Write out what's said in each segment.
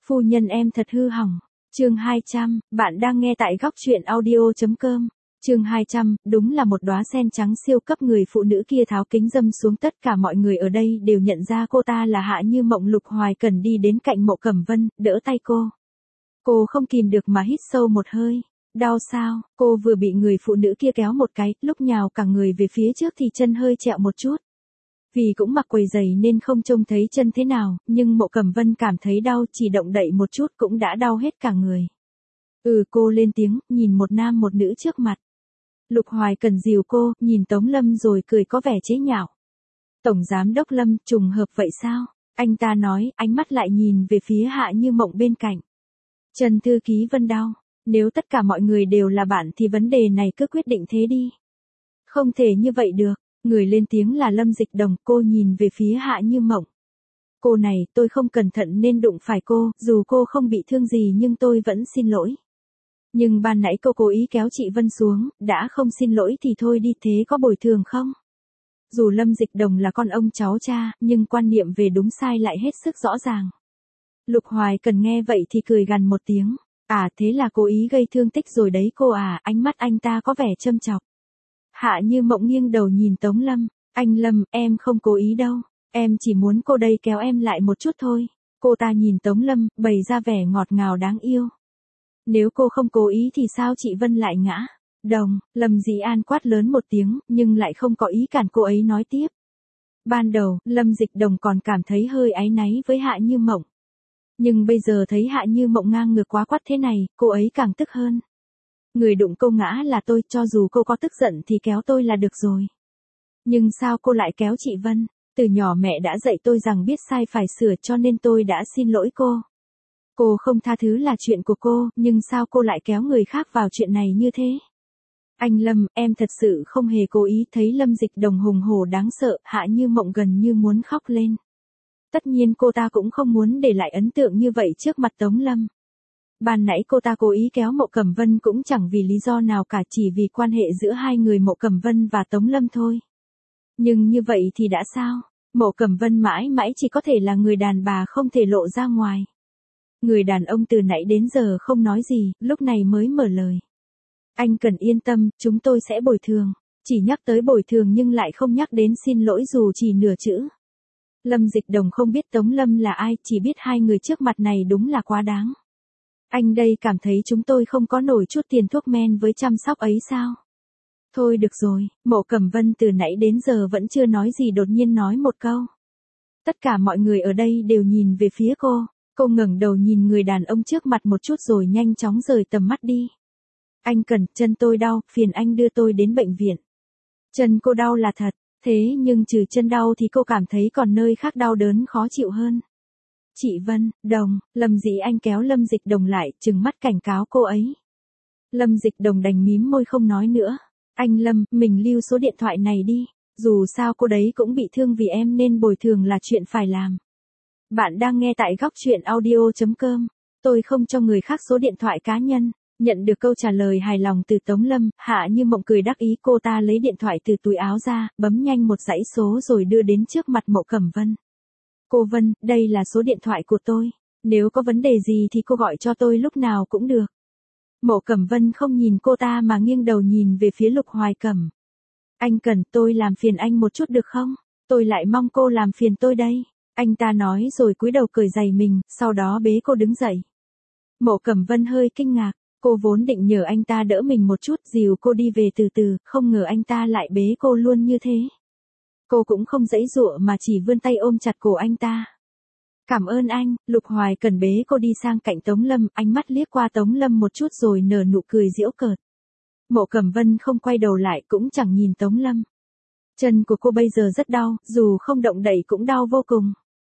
Phu nhân em thật hư hỏng. Chương 200, bạn đang nghe tại góc truyện audio.com. Chương 200, đúng là một đóa sen trắng siêu cấp. Người phụ nữ kia tháo kính dâm xuống, tất cả mọi người ở đây đều nhận ra cô ta là Hạ Như Mộng. Lục Hoài Cần đi đến cạnh Mộ Cẩm Vân, đỡ tay cô. Cô không kìm được mà hít sâu một hơi. Đau sao? Cô vừa bị người phụ nữ kia kéo một cái, lúc nhào cả người về phía trước thì chân hơi trẹo một chút. Vì cũng mặc quầy giày nên không trông thấy chân thế nào, nhưng Mộ Cẩm Vân cảm thấy đau, chỉ động đậy một chút cũng đã đau hết cả người. Cô lên tiếng, nhìn một nam một nữ trước mặt. Lục Hoài Cần dìu cô, nhìn Tống Lâm rồi cười có vẻ chế nhạo. Tổng giám đốc Lâm, trùng hợp vậy sao? Anh ta nói, ánh mắt lại nhìn về phía Hạ Như Mộng bên cạnh. Trần thư ký Vân đau. Nếu tất cả mọi người đều là bạn thì vấn đề này cứ quyết định thế đi. Không thể như vậy được. Người lên tiếng là Lâm Dịch Đồng. Cô nhìn về phía Hạ Như Mộng. Cô này, tôi không cẩn thận nên đụng phải cô, dù cô không bị thương gì nhưng tôi vẫn xin lỗi. Nhưng ban nãy cô cố ý kéo chị Vân xuống, đã không xin lỗi thì thôi đi, thế có bồi thường không? Dù Lâm Dịch Đồng là con ông cháu cha, nhưng quan niệm về đúng sai lại hết sức rõ ràng. Lục Hoài Cần nghe vậy thì cười gằn một tiếng. À, thế là cố ý gây thương tích rồi đấy cô à? Ánh mắt anh ta có vẻ châm chọc. Hạ Như Mộng nghiêng đầu nhìn Tống Lâm. Anh Lâm, em không cố ý đâu. Em chỉ muốn cô đây kéo em lại một chút thôi. Cô ta nhìn Tống Lâm, bày ra vẻ ngọt ngào đáng yêu. Nếu cô không cố ý thì sao chị Vân lại ngã? Đồng, Lâm Dĩ An quát lớn một tiếng, nhưng lại không có ý cản cô ấy nói tiếp. Ban đầu, Lâm Dịch Đồng còn cảm thấy hơi áy náy với Hạ Như Mộng. Nhưng bây giờ thấy Hạ Như Mộng ngang ngược quá quắt thế này, cô ấy càng tức hơn. Người đụng cô ngã là tôi, cho dù cô có tức giận thì kéo tôi là được rồi. Nhưng sao cô lại kéo chị Vân? Từ nhỏ mẹ đã dạy tôi rằng biết sai phải sửa, cho nên tôi đã xin lỗi cô. Cô không tha thứ là chuyện của cô, nhưng sao cô lại kéo người khác vào chuyện này như thế? Anh Lâm, em thật sự không hề cố ý. Thấy Lâm Dịch Đồng hùng hổ đáng sợ, Hạ Như Mộng gần như muốn khóc lên. Tất nhiên cô ta cũng không muốn để lại ấn tượng như vậy trước mặt Tống Lâm. Ban nãy cô ta cố ý kéo Mộ Cẩm Vân cũng chẳng vì lý do nào cả, chỉ vì quan hệ giữa hai người Mộ Cẩm Vân và Tống Lâm thôi. Nhưng như vậy thì đã sao? Mộ Cẩm Vân mãi mãi chỉ có thể là người đàn bà không thể lộ ra ngoài. Người đàn ông từ nãy đến giờ không nói gì, lúc này mới mở lời. Anh cần yên tâm, chúng tôi sẽ bồi thường. Chỉ nhắc tới bồi thường nhưng lại không nhắc đến xin lỗi dù chỉ nửa chữ. Lâm Dịch Đồng không biết Tống Lâm là ai, chỉ biết hai người trước mặt này đúng là quá đáng. Anh đây cảm thấy chúng tôi không có nổi chút tiền thuốc men với chăm sóc ấy sao? Thôi được rồi, Mộ Cẩm Vân từ nãy đến giờ vẫn chưa nói gì, đột nhiên nói một câu. Tất cả mọi người ở đây đều nhìn về phía cô. Cô ngẩng đầu nhìn người đàn ông trước mặt một chút rồi nhanh chóng rời tầm mắt đi. Anh Cần, chân tôi đau, phiền anh đưa tôi đến bệnh viện. Chân cô đau là thật, thế nhưng trừ chân đau thì cô cảm thấy còn nơi khác đau đớn khó chịu hơn. Chị Vân, Đồng, Lâm Dĩ Anh kéo Lâm Dịch Đồng lại, trừng mắt cảnh cáo cô ấy. Lâm Dịch Đồng đành mím môi không nói nữa. Anh Lâm, mình lưu số điện thoại này đi. Dù sao cô đấy cũng bị thương vì em nên bồi thường là chuyện phải làm. Bạn đang nghe tại góc truyện audio.com. Tôi không cho người khác số điện thoại cá nhân. Nhận được câu trả lời hài lòng từ Tống Lâm, Hạ Như Mộng cười đắc ý. Cô ta lấy điện thoại từ túi áo ra, bấm nhanh một dãy số rồi đưa đến trước mặt Mộ Cẩm Vân. Cô Vân, đây là số điện thoại của tôi. Nếu có vấn đề gì thì cô gọi cho tôi lúc nào cũng được. Mộ Cẩm Vân không nhìn cô ta mà nghiêng đầu nhìn về phía Lục Hoài Cẩm. Anh Cần, tôi làm phiền anh một chút được không? Tôi lại mong cô làm phiền tôi đây. Anh ta nói rồi cúi đầu cởi giày mình, sau đó bế cô đứng dậy. Mộ Cẩm Vân hơi kinh ngạc, cô vốn định nhờ anh ta đỡ mình một chút, dìu cô đi về từ từ, không ngờ anh ta lại bế cô luôn như thế. Cô cũng không giãy giụa mà chỉ vươn tay ôm chặt cổ anh ta. Cảm ơn anh. Lục Hoài Cần bế cô đi sang cạnh Tống Lâm, ánh mắt liếc qua Tống Lâm một chút rồi nở nụ cười giễu cợt. Mộ Cẩm Vân không quay đầu lại cũng chẳng nhìn Tống Lâm. Chân của cô bây giờ rất đau, dù không động đậy cũng đau vô cùng.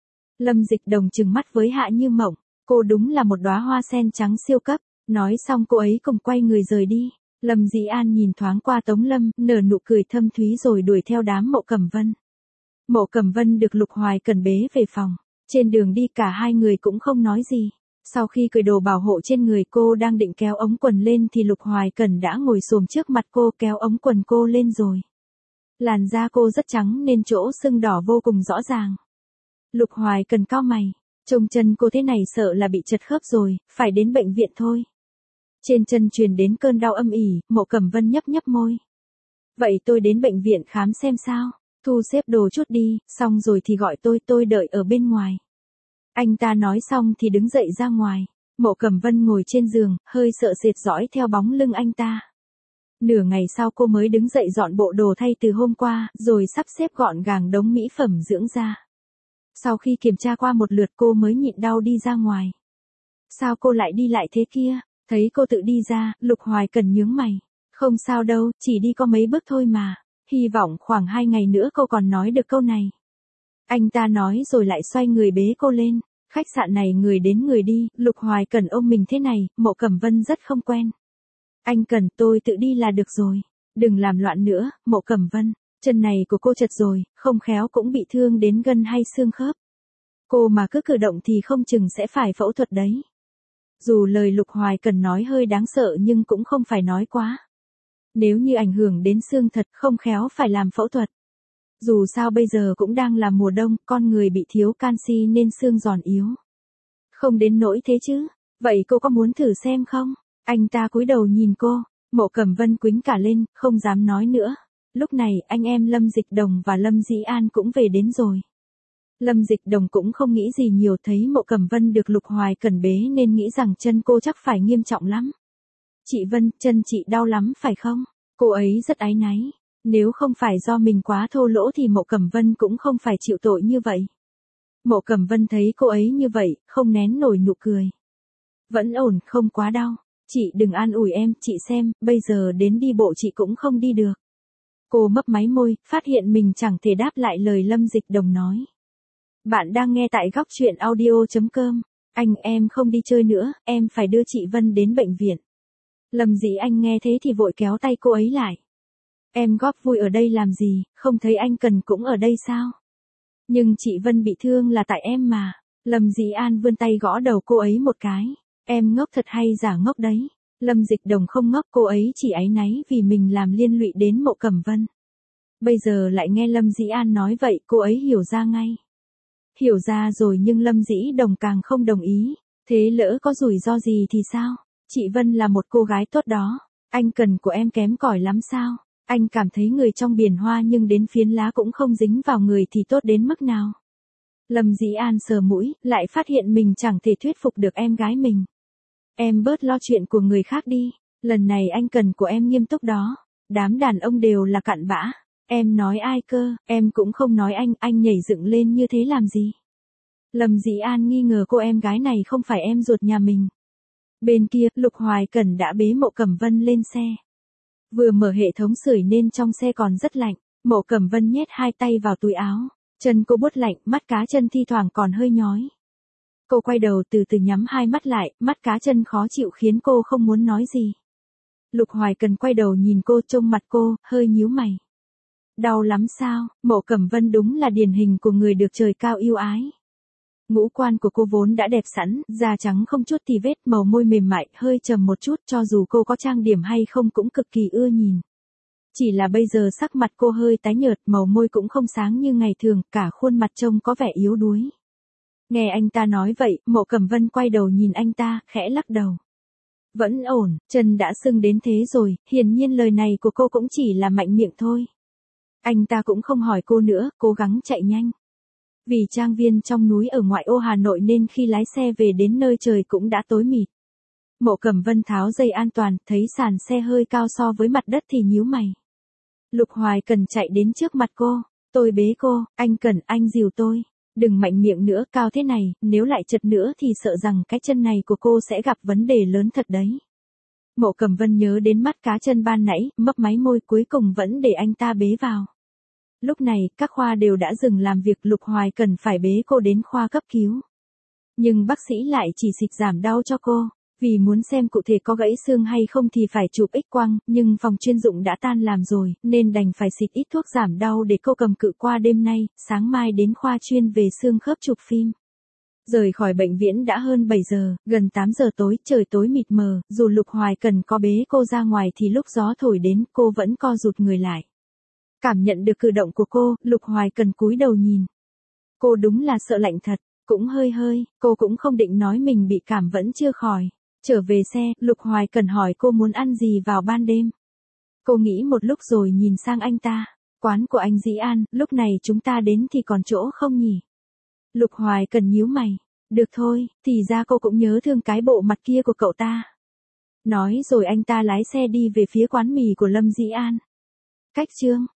Lâm Dịch Đồng trừng mắt với Hạ Như Mộng, cô đúng là một đóa hoa sen trắng siêu cấp. Nói xong cô ấy cùng quay người rời đi. Lâm Dĩ An nhìn thoáng qua Tống Lâm, nở nụ cười thâm thúy rồi đuổi theo đám Mộ Cẩm Vân. Mộ Cẩm Vân được Lục Hoài Cần bế về phòng. Trên đường đi cả hai người cũng không nói gì. Sau khi cởi đồ bảo hộ trên người, cô đang định kéo ống quần lên thì Lục Hoài Cần đã ngồi xổm trước mặt cô kéo ống quần cô lên rồi. Làn da cô rất trắng nên chỗ sưng đỏ vô cùng rõ ràng. Lục Hoài Cần cau mày. Trông chân cô thế này sợ là bị chật khớp rồi, phải đến bệnh viện thôi. Trên chân truyền đến cơn đau âm ỉ, Mộ Cẩm Vân nhấp nhấp môi. Vậy tôi đến bệnh viện khám xem sao, thu xếp đồ chút đi, xong rồi thì gọi tôi đợi ở bên ngoài. Anh ta nói xong thì đứng dậy ra ngoài. Mộ Cẩm Vân ngồi trên giường, hơi sợ sệt dõi theo bóng lưng anh ta. Nửa ngày sau cô mới đứng dậy dọn bộ đồ thay từ hôm qua, rồi sắp xếp gọn gàng đống mỹ phẩm dưỡng da. Sau khi kiểm tra qua một lượt cô mới nhịn đau đi ra ngoài. Sao cô lại đi lại thế kia? Thấy cô tự đi ra, Lục Hoài Cần nhướng mày. Không sao đâu, chỉ đi có mấy bước thôi mà. Hy vọng khoảng 2 ngày nữa cô còn nói được câu này. Anh ta nói rồi lại xoay người bế cô lên. Khách sạn này người đến người đi, Lục Hoài Cần ôm mình thế này, Mộ Cẩm Vân rất không quen. Anh Cần, tôi tự đi là được rồi. Đừng làm loạn nữa, Mộ Cẩm Vân. Chân này của cô chật rồi, không khéo cũng bị thương đến gân hay xương khớp. Cô mà cứ cử động thì không chừng sẽ phải phẫu thuật đấy. Dù lời Lục Hoài Cần nói hơi đáng sợ nhưng cũng không phải nói quá. Nếu như ảnh hưởng đến xương thật không khéo phải làm phẫu thuật. Dù sao bây giờ cũng đang là mùa đông, con người bị thiếu canxi nên xương giòn yếu. Không đến nỗi thế chứ, vậy cô có muốn thử xem không? Anh ta cúi đầu nhìn cô, Mộ Cẩm Vân quýnh cả lên, không dám nói nữa. Lúc này anh em Lâm Dịch Đồng và Lâm Dĩ An cũng về đến rồi. Lâm Dịch Đồng cũng không nghĩ gì nhiều, thấy Mộ Cẩm Vân được Lục Hoài Cần bế nên nghĩ rằng chân cô chắc phải nghiêm trọng lắm. Chị Vân, chân chị đau lắm phải không? Cô ấy rất áy náy. Nếu không phải do mình quá thô lỗ thì Mộ Cẩm Vân cũng không phải chịu tội như vậy. Mộ Cẩm Vân thấy cô ấy như vậy, không nén nổi nụ cười. Vẫn ổn, không quá đau. Chị đừng an ủi em, chị xem, bây giờ đến đi bộ chị cũng không đi được. Cô mấp máy môi, phát hiện mình chẳng thể đáp lại lời Lâm Dịch Đồng nói. Bạn đang nghe tại góc truyện audio.com. Anh, em không đi chơi nữa, em phải đưa chị Vân đến bệnh viện. Lâm Dĩ Anh nghe thế thì vội kéo tay cô ấy lại. Em góp vui ở đây làm gì, không thấy anh Cần cũng ở đây sao? Nhưng chị Vân bị thương là tại em mà. Lâm Dĩ An vươn tay gõ đầu cô ấy một cái. Em ngốc thật hay giả ngốc đấy? Lâm Dịch Đồng không ngốc, cô ấy chỉ áy náy vì mình làm liên lụy đến Mộ Cẩm Vân. Bây giờ lại nghe Lâm Dĩ An nói vậy, cô ấy hiểu ra ngay. Hiểu ra rồi nhưng Lâm Dĩ Đồng càng không đồng ý. Thế lỡ có rủi ro gì thì sao? Chị Vân là một cô gái tốt đó. Anh Cần của em kém cỏi lắm sao? Anh cảm thấy người trong biển hoa nhưng đến phiến lá cũng không dính vào người thì tốt đến mức nào? Lâm Dĩ An sờ mũi, lại phát hiện mình chẳng thể thuyết phục được em gái mình. Em bớt lo chuyện của người khác đi. Lần này anh Cần của em nghiêm túc đó. Đám đàn ông đều là cặn bã. Em nói ai cơ, em cũng không nói anh nhảy dựng lên như thế làm gì? Lâm Dĩ An nghi ngờ cô em gái này không phải em ruột nhà mình. Bên kia, Lục Hoài Cần đã bế Mộ Cẩm Vân lên xe. Vừa mở hệ thống sưởi nên trong xe còn rất lạnh, Mộ Cẩm Vân nhét hai tay vào túi áo, chân cô buốt lạnh, mắt cá chân thi thoảng còn hơi nhói. Cô quay đầu từ từ nhắm hai mắt lại, mắt cá chân khó chịu khiến cô không muốn nói gì. Lục Hoài Cần quay đầu nhìn cô, trông mặt cô, hơi nhíu mày. Đau lắm sao? Mộ Cẩm Vân đúng là điển hình của người được trời cao yêu ái. Ngũ quan của cô vốn đã đẹp sẵn, da trắng không chút tì vết, màu môi mềm mại, hơi trầm một chút, cho dù cô có trang điểm hay không cũng cực kỳ ưa nhìn. Chỉ là bây giờ sắc mặt cô hơi tái nhợt, màu môi cũng không sáng như ngày thường, cả khuôn mặt trông có vẻ yếu đuối. Nghe anh ta nói vậy, Mộ Cẩm Vân quay đầu nhìn anh ta, khẽ lắc đầu. Vẫn ổn, chân đã sưng đến thế rồi, hiển nhiên lời này của cô cũng chỉ là mạnh miệng thôi. Anh ta cũng không hỏi cô nữa, cố gắng chạy nhanh. Vì trang viên trong núi ở ngoại ô Hà Nội nên khi lái xe về đến nơi trời cũng đã tối mịt. Mộ Cẩm Vân tháo dây an toàn, thấy sàn xe hơi cao so với mặt đất thì nhíu mày. Lục Hoài Cần chạy đến trước mặt cô, tôi bế cô, anh Cần, anh dìu tôi. Đừng mạnh miệng nữa, cao thế này, nếu lại chật nữa thì sợ rằng cái chân này của cô sẽ gặp vấn đề lớn thật đấy. Mộ Cẩm Vân nhớ đến mắt cá chân ban nãy, mấp máy môi, cuối cùng vẫn để anh ta bế vào. Lúc này, các khoa đều đã dừng làm việc, Lục Hoài Cần phải bế cô đến khoa cấp cứu. Nhưng bác sĩ lại chỉ xịt giảm đau cho cô, vì muốn xem cụ thể có gãy xương hay không thì phải chụp X-quang, nhưng phòng chuyên dụng đã tan làm rồi, nên đành phải xịt ít thuốc giảm đau để cô cầm cự qua đêm nay, sáng mai đến khoa chuyên về xương khớp chụp phim. Rời khỏi bệnh viện đã hơn 7 giờ, gần 8 giờ tối, trời tối mịt mờ, dù Lục Hoài Cần có bế cô ra ngoài thì lúc gió thổi đến, cô vẫn co rụt người lại. Cảm nhận được cử động của cô, Lục Hoài Cần cúi đầu nhìn. Cô đúng là sợ lạnh thật. Cũng hơi, cô cũng không định nói mình bị cảm vẫn chưa khỏi. Trở về xe, Lục Hoài Cần hỏi cô muốn ăn gì vào ban đêm. Cô nghĩ một lúc rồi nhìn sang anh ta. Quán của anh Dĩ An, lúc này chúng ta đến thì còn chỗ không nhỉ? Lục Hoài Cần nhíu mày. Được thôi, thì ra cô cũng nhớ thương cái bộ mặt kia của cậu ta. Nói rồi anh ta lái xe đi về phía quán mì của Lâm Dĩ An. Cách chương